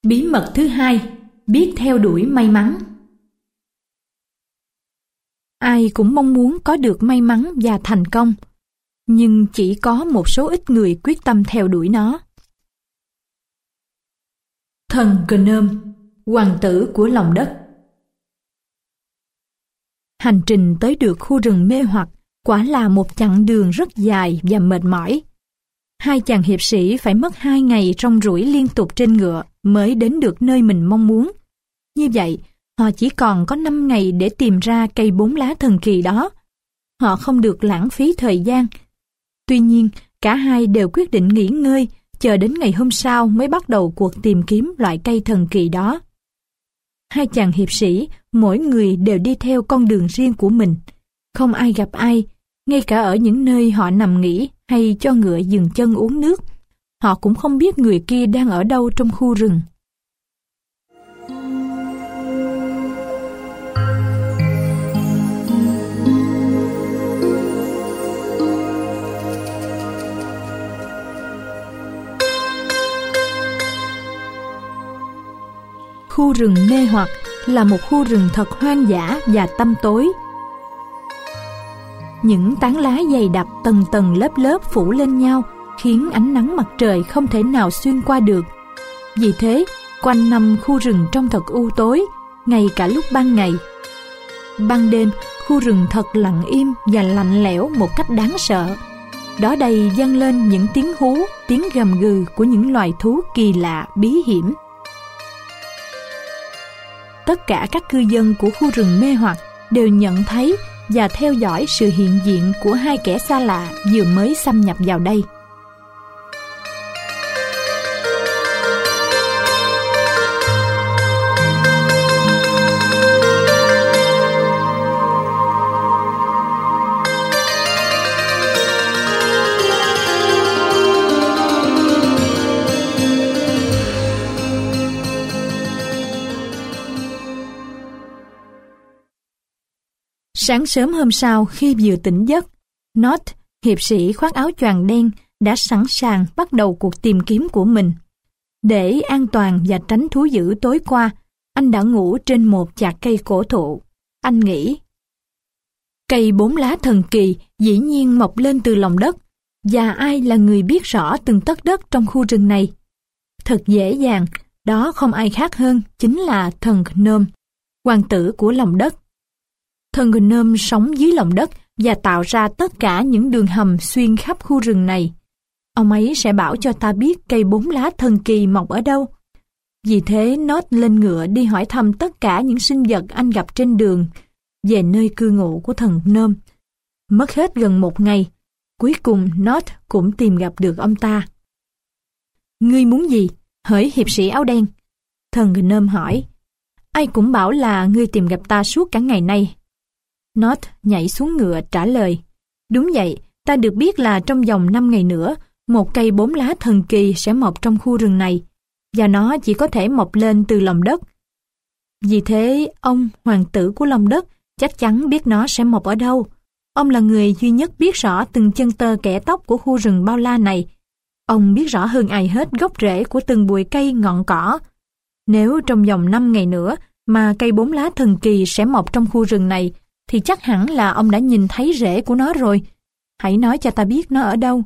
Bí mật thứ hai, biết theo đuổi may mắn. Ai cũng mong muốn có được may mắn và thành công, nhưng chỉ có một số ít người quyết tâm theo đuổi nó. Thần Gnome, hoàng tử của lòng đất. Hành trình tới được khu rừng mê hoặc quả là một chặng đường rất dài và mệt mỏi. Hai chàng hiệp sĩ phải mất 2 ngày rong ruổi liên tục trên ngựa mới đến được nơi mình mong muốn. Như vậy, họ chỉ còn có 5 ngày để tìm ra cây 4 lá thần kỳ đó. Họ không được lãng phí thời gian. Tuy nhiên, cả hai đều quyết định nghỉ ngơi, chờ đến ngày hôm sau mới bắt đầu cuộc tìm kiếm loại cây thần kỳ đó. Hai chàng hiệp sĩ, mỗi người đều đi theo con đường riêng của mình. Không ai gặp ai, ngay cả ở những nơi họ nằm nghỉ hay cho ngựa dừng chân uống nước. Họ cũng không biết người kia đang ở đâu trong khu rừng. Khu rừng mê hoặc là một khu rừng thật hoang dã và tăm tối. Những tán lá dày đặc tầng tầng lớp lớp phủ lên nhau khiến ánh nắng mặt trời không thể nào xuyên qua được. Vì thế, quanh năm khu rừng trông thật u tối, ngay cả lúc ban ngày. Ban đêm, khu rừng thật lặng im và lạnh lẽo một cách đáng sợ. Đó đây vang lên những tiếng hú, tiếng gầm gừ của những loài thú kỳ lạ, bí hiểm. Tất cả các cư dân của khu rừng mê hoặc đều nhận thấy và theo dõi sự hiện diện của hai kẻ xa lạ vừa mới xâm nhập vào đây. Sáng sớm hôm sau khi vừa tỉnh giấc, Not, hiệp sĩ khoác áo choàng đen, đã sẵn sàng bắt đầu cuộc tìm kiếm của mình. Để an toàn và tránh thú dữ tối qua, anh đã ngủ trên một chạc cây cổ thụ. Anh nghĩ, cây 4 lá thần kỳ dĩ nhiên mọc lên từ lòng đất, và ai là người biết rõ từng tấc đất trong khu rừng này? Thật dễ dàng, đó không ai khác hơn chính là thần Gnome, hoàng tử của lòng đất. Thần Gnome sống dưới lòng đất và tạo ra tất cả những đường hầm xuyên khắp khu rừng này. Ông ấy sẽ bảo cho ta biết cây 4 lá thần kỳ mọc ở đâu. Vì thế Not lên ngựa đi hỏi thăm tất cả những sinh vật anh gặp trên đường về nơi cư ngụ của thần Gnome. Mất hết gần 1 ngày, cuối cùng Not cũng tìm gặp được ông ta. Ngươi muốn gì? Hỡi hiệp sĩ áo đen. Thần Gnome hỏi. Ai cũng bảo là ngươi tìm gặp ta suốt cả ngày nay. Not nhảy xuống ngựa trả lời. Đúng vậy, ta được biết là trong vòng 5 ngày nữa, một cây 4 lá thần kỳ sẽ mọc trong khu rừng này, và nó chỉ có thể mọc lên từ lòng đất. Vì thế, ông, hoàng tử của lòng đất, chắc chắn biết nó sẽ mọc ở đâu. Ông là người duy nhất biết rõ từng chân tơ kẽ tóc của khu rừng bao la này. Ông biết rõ hơn ai hết gốc rễ của từng bụi cây ngọn cỏ. Nếu trong vòng 5 ngày nữa mà cây 4 lá thần kỳ sẽ mọc trong khu rừng này, thì chắc hẳn là ông đã nhìn thấy rễ của nó rồi. Hãy nói cho ta biết nó ở đâu.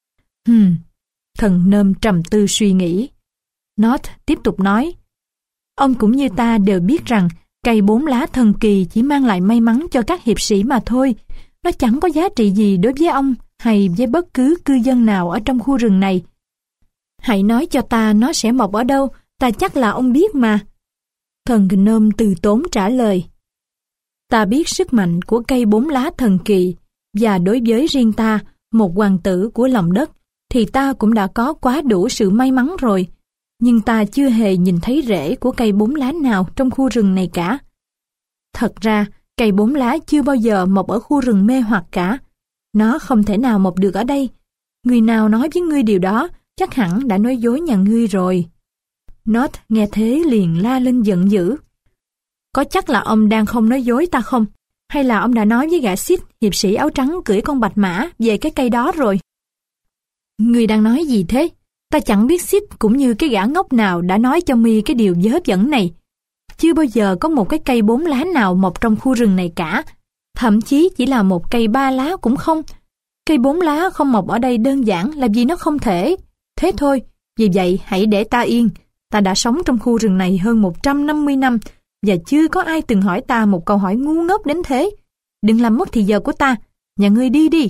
Thần Gnome trầm tư suy nghĩ. Not tiếp tục nói. Ông cũng như ta đều biết rằng cây 4 lá thần kỳ chỉ mang lại may mắn cho các hiệp sĩ mà thôi. Nó chẳng có giá trị gì đối với ông hay với bất cứ cư dân nào ở trong khu rừng này. Hãy nói cho ta nó sẽ mọc ở đâu, ta chắc là ông biết mà. Thần Gnome từ tốn trả lời. Ta biết sức mạnh của cây 4 lá thần kỳ, và đối với riêng ta, một hoàng tử của lòng đất, thì ta cũng đã có quá đủ sự may mắn rồi. Nhưng ta chưa hề nhìn thấy rễ của cây 4 lá nào trong khu rừng này cả. Thật ra, cây 4 lá chưa bao giờ mọc ở khu rừng mê hoặc cả. Nó không thể nào mọc được ở đây. Người nào nói với ngươi điều đó, chắc hẳn đã nói dối nhà ngươi rồi. Not nghe thế liền la lên giận dữ. Có chắc là ông đang không nói dối ta không? Hay là ông đã nói với gã Xích, hiệp sĩ áo trắng cưỡi con bạch mã về cái cây đó rồi? Ngươi đang nói gì thế? Ta chẳng biết Sid cũng như cái gã ngốc nào đã nói cho mi cái điều vớ vẩn này. Chưa bao giờ có một cái cây 4 lá nào mọc trong khu rừng này cả. Thậm chí chỉ là một cây 3 lá cũng không. Cây 4 lá không mọc ở đây đơn giản là vì nó không thể. Thế thôi, vì vậy hãy để ta yên. Ta đã sống trong khu rừng này hơn 150 năm và chưa có ai từng hỏi ta một câu hỏi ngu ngốc đến thế. Đừng làm mất thì giờ của ta. Nhà ngươi đi đi.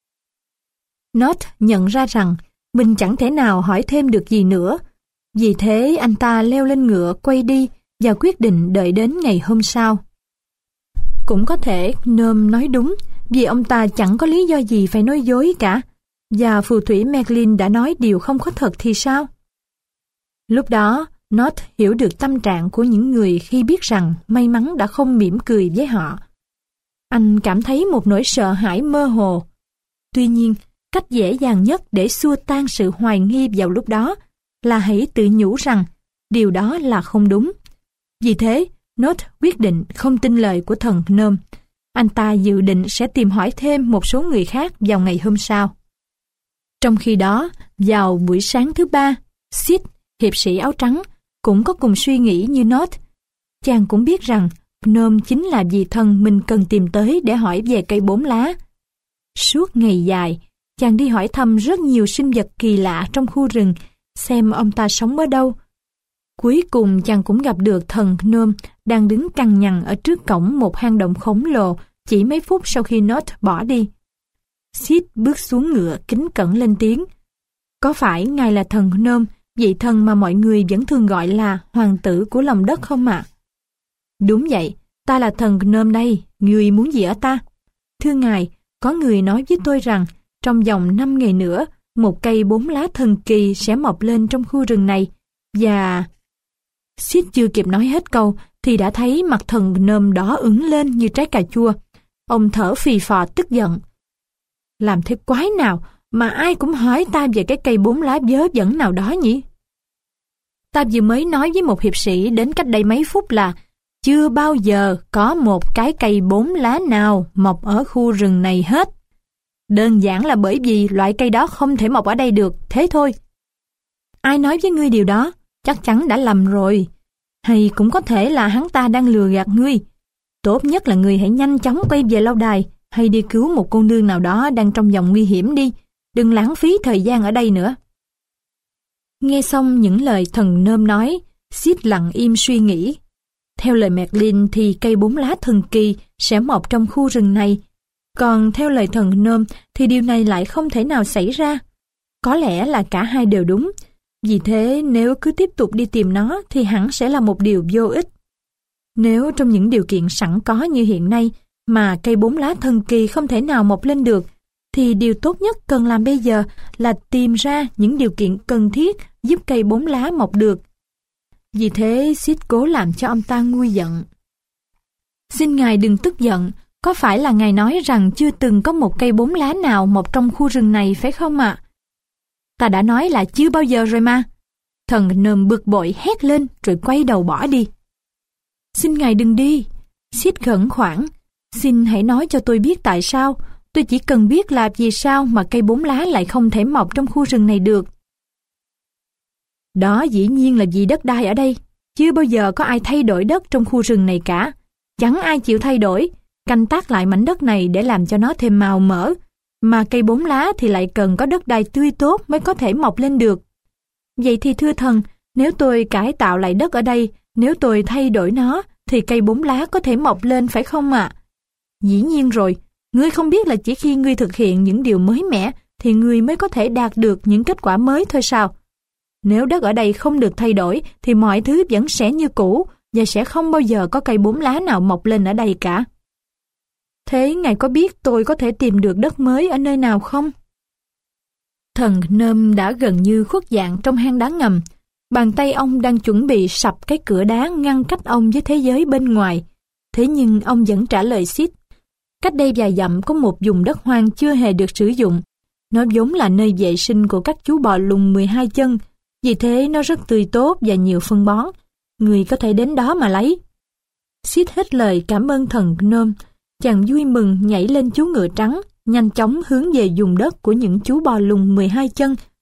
Not nhận ra rằng mình chẳng thể nào hỏi thêm được gì nữa. Vì thế anh ta leo lên ngựa quay đi và quyết định đợi đến ngày hôm sau. Cũng có thể Nôm nói đúng, vì ông ta chẳng có lý do gì phải nói dối cả. Và phù thủy Merlin đã nói điều không có thật thì sao? Lúc đó, Not hiểu được tâm trạng của những người khi biết rằng may mắn đã không mỉm cười với họ. Anh cảm thấy một nỗi sợ hãi mơ hồ. Tuy nhiên, cách dễ dàng nhất để xua tan sự hoài nghi vào lúc đó là hãy tự nhủ rằng điều đó là không đúng. Vì thế, Not quyết định không tin lời của thần Nôm. Anh ta dự định sẽ tìm hỏi thêm một số người khác vào ngày hôm sau. Trong khi đó, vào buổi sáng thứ ba, Sid, hiệp sĩ áo trắng, cũng có cùng suy nghĩ như Not. Chàng cũng biết rằng Nôm chính là vị thần mình cần tìm tới để hỏi về cây 4 lá. Suốt ngày dài, chàng đi hỏi thăm rất nhiều sinh vật kỳ lạ trong khu rừng, xem ông ta sống ở đâu. Cuối cùng chàng cũng gặp được thần Nôm đang đứng cằn nhằn ở trước cổng một hang động khổng lồ chỉ mấy phút sau khi Not bỏ đi. Sid bước xuống ngựa kính cẩn lên tiếng. Có phải ngài là thần Nôm, vị thần mà mọi người vẫn thường gọi là hoàng tử của lòng đất không ạ? Đúng vậy, ta là thần Nôm đây, người muốn gì ở ta? Thưa ngài, có người nói với tôi rằng trong vòng 5 ngày nữa, một cây 4 lá thần kỳ sẽ mọc lên trong khu rừng này, và... Sid chưa kịp nói hết câu thì đã thấy mặt thần Nôm đỏ ửng lên như trái cà chua. Ông thở phì phò tức giận. Làm thế quái nào mà ai cũng hỏi ta về cái cây 4 lá vớ vẩn nào đó nhỉ? Ta vừa mới nói với một hiệp sĩ đến cách đây mấy phút là chưa bao giờ có một cái cây 4 lá nào mọc ở khu rừng này hết. Đơn giản là bởi vì loại cây đó không thể mọc ở đây được, thế thôi. Ai nói với ngươi điều đó? Chắc chắn đã lầm rồi. Hay cũng có thể là hắn ta đang lừa gạt ngươi. Tốt nhất là ngươi hãy nhanh chóng quay về lâu đài hay đi cứu một cô nương nào đó đang trong vòng nguy hiểm đi. Đừng lãng phí thời gian ở đây nữa. Nghe xong những lời thần Nôm nói, Sid lặng im suy nghĩ. Theo lời Merlin thì cây 4 lá thần kỳ sẽ mọc trong khu rừng này. Còn theo lời thần Nôm thì điều này lại không thể nào xảy ra. Có lẽ là cả hai đều đúng. Vì thế nếu cứ tiếp tục đi tìm nó thì hẳn sẽ là một điều vô ích. Nếu trong những điều kiện sẵn có như hiện nay mà cây 4 lá thần kỳ không thể nào mọc lên được, thì điều tốt nhất cần làm bây giờ là tìm ra những điều kiện cần thiết giúp cây 4 lá mọc được. Vì thế Sid cố làm cho ông ta nguôi giận. Xin ngài đừng tức giận, có phải là ngài nói rằng chưa từng có một cây 4 lá nào mọc trong khu rừng này phải không ạ? Ta đã nói là chưa bao giờ rồi mà. Thần Nôm bực bội hét lên rồi quay đầu bỏ đi. Xin ngài đừng đi. Sid khẩn khoản. Xin hãy nói cho tôi biết tại sao. Tôi chỉ cần biết là vì sao mà cây 4 lá lại không thể mọc trong khu rừng này được. Đó dĩ nhiên là vì đất đai ở đây. Chưa bao giờ có ai thay đổi đất trong khu rừng này cả. Chẳng ai chịu thay đổi, canh tác lại mảnh đất này để làm cho nó thêm màu mỡ. Mà cây 4 lá thì lại cần có đất đai tươi tốt mới có thể mọc lên được. Vậy thì thưa thần, nếu tôi cải tạo lại đất ở đây, nếu tôi thay đổi nó, thì cây 4 lá có thể mọc lên phải không ạ? Dĩ nhiên rồi, ngươi không biết là chỉ khi ngươi thực hiện những điều mới mẻ thì ngươi mới có thể đạt được những kết quả mới thôi sao? Nếu đất ở đây không được thay đổi thì mọi thứ vẫn sẽ như cũ và sẽ không bao giờ có cây 4 lá nào mọc lên ở đây cả. Thế ngài có biết tôi có thể tìm được đất mới ở nơi nào không? Thần Nôm đã gần như khuất dạng trong hang đá ngầm. Bàn tay ông đang chuẩn bị sập cái cửa đá ngăn cách ông với thế giới bên ngoài. Thế nhưng ông vẫn trả lời Sid. Cách đây vài dặm có một vùng đất hoang chưa hề được sử dụng. Nó vốn là nơi vệ sinh của các chú bò lùn 12 chân. Vì thế nó rất tươi tốt và nhiều phân bón. Người có thể đến đó mà lấy. Sid hết lời cảm ơn thần Nôm. Chàng vui mừng nhảy lên chú ngựa trắng, nhanh chóng hướng về vùng đất của những chú bò lùn 12 chân.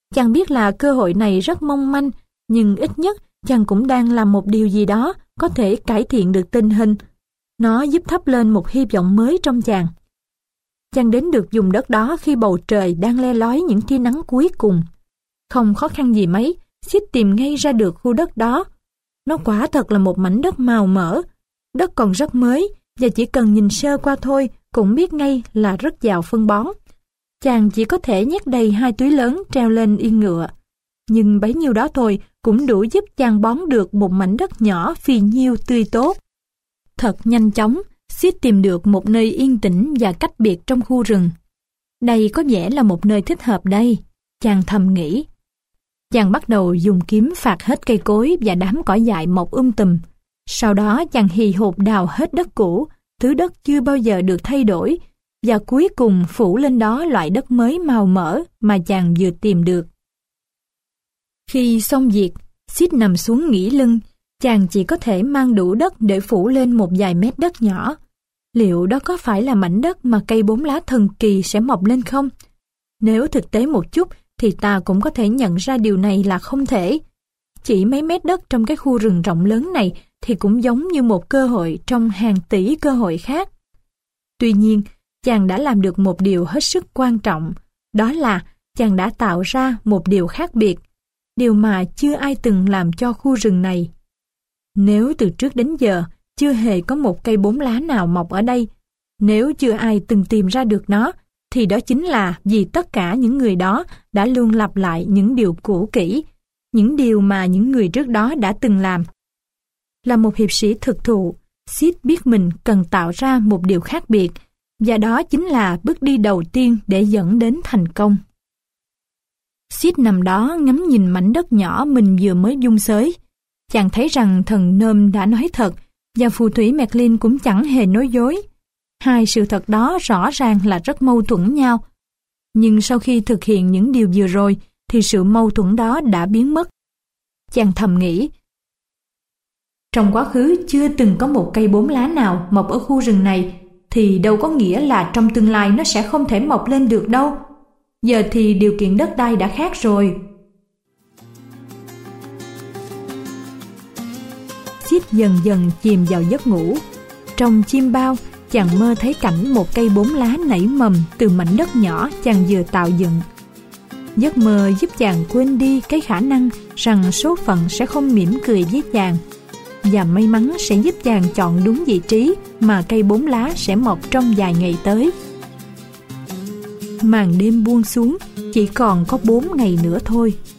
Chàng biết là cơ hội này rất mong manh, nhưng ít nhất chàng cũng đang làm một điều gì đó có thể cải thiện được tình hình. Nó giúp thắp lên một hy vọng mới trong chàng. Chàng đến được vùng đất đó khi bầu trời đang le lói những tia nắng cuối cùng. Không khó khăn gì mấy, Sid tìm ngay ra được khu đất đó. Nó quả thật là một mảnh đất màu mỡ. Đất còn rất mới, và chỉ cần nhìn sơ qua thôi cũng biết ngay là rất giàu phân bón. Chàng chỉ có thể nhét đầy 2 túi lớn treo lên yên ngựa. Nhưng bấy nhiêu đó thôi cũng đủ giúp chàng bón được một mảnh đất nhỏ phì nhiêu tươi tốt. Thật nhanh chóng, Sid tìm được một nơi yên tĩnh và cách biệt trong khu rừng. Đây có vẻ là một nơi thích hợp đây, chàng thầm nghĩ. Chàng bắt đầu dùng kiếm phạt hết cây cối và đám cỏ dại mọc tùm. Sau đó chàng hì hục đào hết đất cũ, thứ đất chưa bao giờ được thay đổi, và cuối cùng phủ lên đó loại đất mới màu mỡ mà chàng vừa tìm được. Khi xong việc, Sid nằm xuống nghỉ lưng. Chàng chỉ có thể mang đủ đất để phủ lên một vài mét đất nhỏ. Liệu đó có phải là mảnh đất mà cây 4 lá thần kỳ sẽ mọc lên không? Nếu thực tế một chút thì ta cũng có thể nhận ra điều này là không thể. Chỉ mấy mét đất trong cái khu rừng rộng lớn này thì cũng giống như một cơ hội trong hàng tỷ cơ hội khác. Tuy nhiên, chàng đã làm được một điều hết sức quan trọng, đó là chàng đã tạo ra một điều khác biệt, điều mà chưa ai từng làm cho khu rừng này. Nếu từ trước đến giờ chưa hề có một cây 4 lá nào mọc ở đây, nếu chưa ai từng tìm ra được nó, thì đó chính là vì tất cả những người đó đã luôn lặp lại những điều cũ kỹ, những điều mà những người trước đó đã từng làm. Là một hiệp sĩ thực thụ, Sid biết mình cần tạo ra một điều khác biệt, và đó chính là bước đi đầu tiên để dẫn đến thành công. Sid nằm đó ngắm nhìn mảnh đất nhỏ mình vừa mới vung xới. Chàng thấy rằng thần Nôm đã nói thật, và phù thủy Merlin cũng chẳng hề nói dối. Hai sự thật đó rõ ràng là rất mâu thuẫn nhau. Nhưng sau khi thực hiện những điều vừa rồi, thì sự mâu thuẫn đó đã biến mất. Chàng thầm nghĩ, trong quá khứ chưa từng có một cây 4 lá nào mọc ở khu rừng này, thì đâu có nghĩa là trong tương lai nó sẽ không thể mọc lên được đâu. Giờ thì điều kiện đất đai đã khác rồi. Sid dần dần chìm vào giấc ngủ. Trong chim bao, chàng mơ thấy cảnh một cây 4 lá nảy mầm từ mảnh đất nhỏ chàng vừa tạo dựng. Giấc mơ giúp chàng quên đi cái khả năng rằng số phận sẽ không mỉm cười với chàng, và may mắn sẽ giúp chàng chọn đúng vị trí mà cây 4 lá sẽ mọc trong vài ngày tới. Màn đêm buông xuống, chỉ còn có 4 ngày nữa thôi.